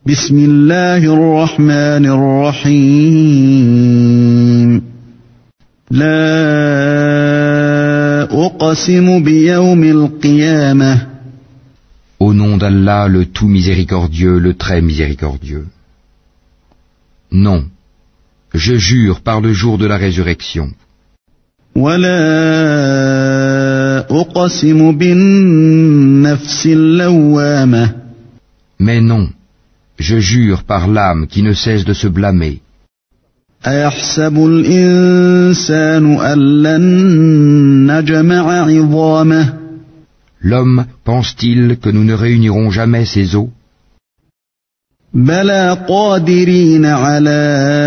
بسم الله الرحمن الرحيم لا أقسم بيوم القيامة Au nom d'Allah, le tout miséricordieux, le très miséricordieux. Non, je jure par le jour de la résurrection. ولا أقسم بالنفس اللوامة Mais non, je jure par l'âme qui ne cesse de se blâmer. أيحسب الإنسان أن لن نجمع عظامه L'homme pense-t-il que nous ne réunirons jamais ses os? بلى قادرين على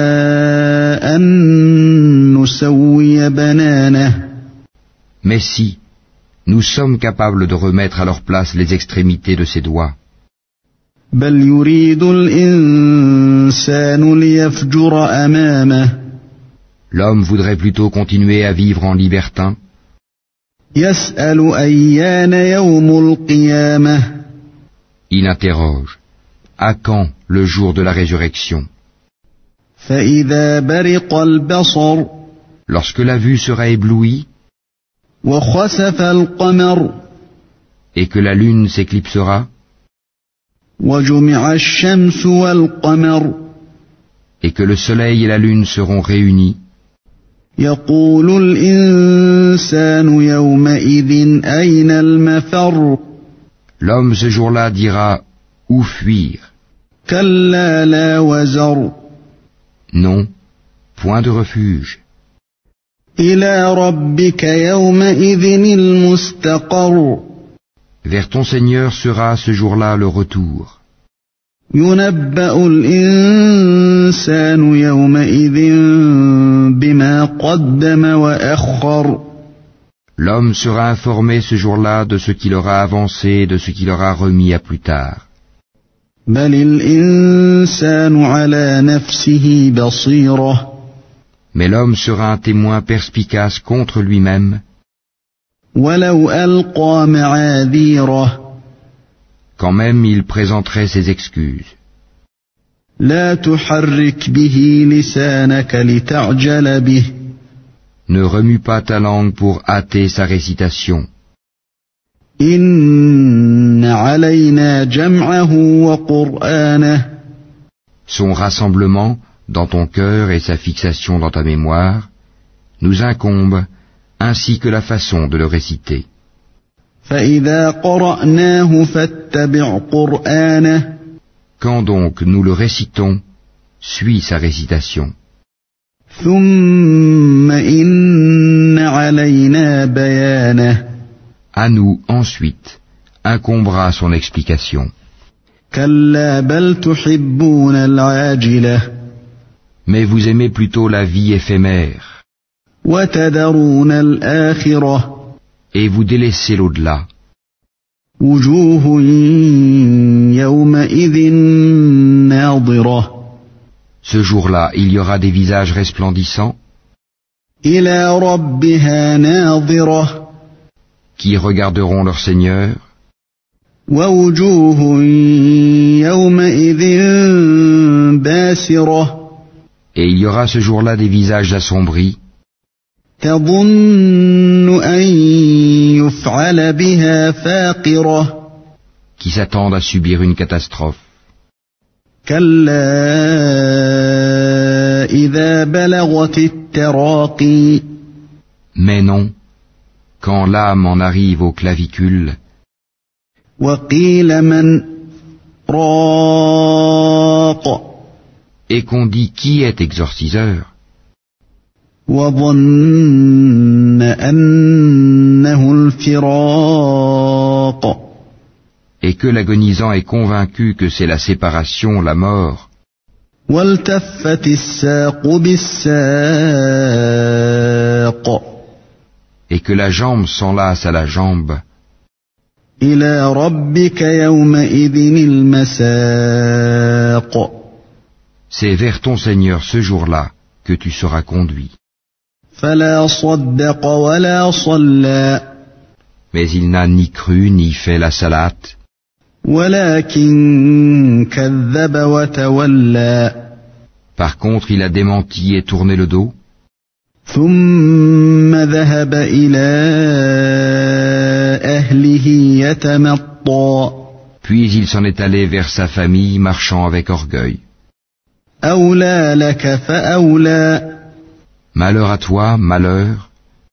أن نسوي بنانه Mais si, nous sommes capables de remettre à leur place les extrémités de ses doigts. بل يريد الإنسان ليفجر أمامه L'homme voudrait plutôt continuer à vivre en libertin. يسأل أيان يوم القيامة Il interroge. À quand le jour de la résurrection? فإذا برق البصر Lorsque la vue sera éblouie وخسف القمر et que la lune s'éclipsera وجمع الشمس والقمر et que le soleil et la lune seront réunis, يقول الإنسان يومئذ أين المفر l'homme ce jour-là dira où fuir? كلا لا وزر Non, point de refuge. إلى ربك يومئذ المستقر Vers ton Seigneur sera ce jour-là le retour. ينبأ الإنسان يومئذ بما قدم وأخر L'homme sera informé ce jour-là de ce qu'il aura avancé et de ce qu'il aura remis à plus tard. بل الإنسان على نفسه بصيرة Mais l'homme sera un témoin perspicace contre lui-même, ولو ألقى معاذيره quand même il présenterait ses excuses. لا تحرك به لسانك لتعجل به Ne remue pas ta langue pour hâter sa récitation. إن علينا جمعه وقرآنه Son rassemblement dans ton cœur et sa fixation dans ta mémoire nous incombent, ainsi que la façon de le réciter. فإذا قرأناه فاتبع قرآنه Quand donc nous le récitons, suis sa récitation. ثم إن علينا بيانه À nous, ensuite, incombera son explication. كلا بل تحبون العاجلة Mais vous aimez plutôt la vie éphémère, وتذرون الآخرة et vous délaissez l'au-delà. وجوه يومئذ ناظرة Ce jour-là, il y aura des visages resplendissants إلى ربها ناظرة qui regarderont leur Seigneur, ووجوه يومئذ باسرة et il y aura ce jour-là des visages assombris تظن أن يفعل بها فاقرة qui s'attendent à subir une catastrophe. كلا إذا بلغت التراقي Mais non, quand l'âme en arrive aux clavicules, وقيل من راق et qu'on dit qui est exorciseur, وظن أنه الفراق et que l'agonisant est convaincu que c'est la séparation, la mort, والتفت الساق بالساق et que la jambe s'enlace à la jambe, إلى ربك يومئذ المساق c'est vers ton Seigneur ce jour-là que tu seras conduit. فلا صدق ولا صلى Mais il n'a ni cru ni fait la salate, ولكن كذب وتولى Par contre, il a démenti et tourné le dos, ثم ذهب إلى أهله يتمطى puis il s'en est allé vers sa famille marchant avec orgueil. أولى لك فأولى Malheur à toi, malheur,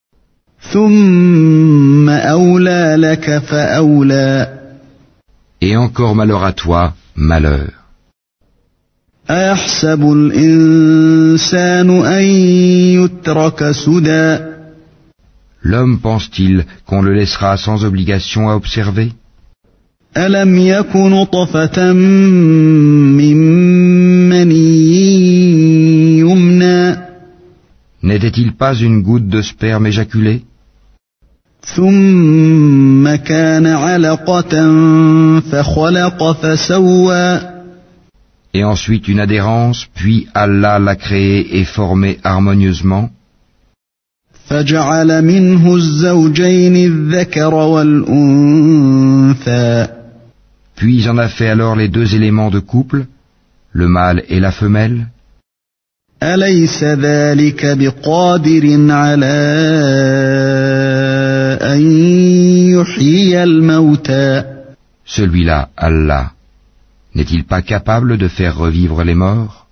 ثم أولى لك فأولى et encore malheur à toi, malheur. أيحسب الإنسان أن يترك سدى L'homme pense-t-il qu'on le laissera sans obligation à observer? ألم يك نطفة من مني يمنى N'était-il pas une goutte de sperme éjaculé? ثم كان علقة فخلق فسوى Et ensuite une adhérence, puis Allah l'a créé et formé harmonieusement, فجعل منه الزوجين الذكر والأنثى puis en a fait alors les deux éléments de couple, le mâle et la femelle. أليس ذلك بقادر على أن يحيي الموتى Celui-là, Allah, n'est-il pas capable de faire revivre les morts?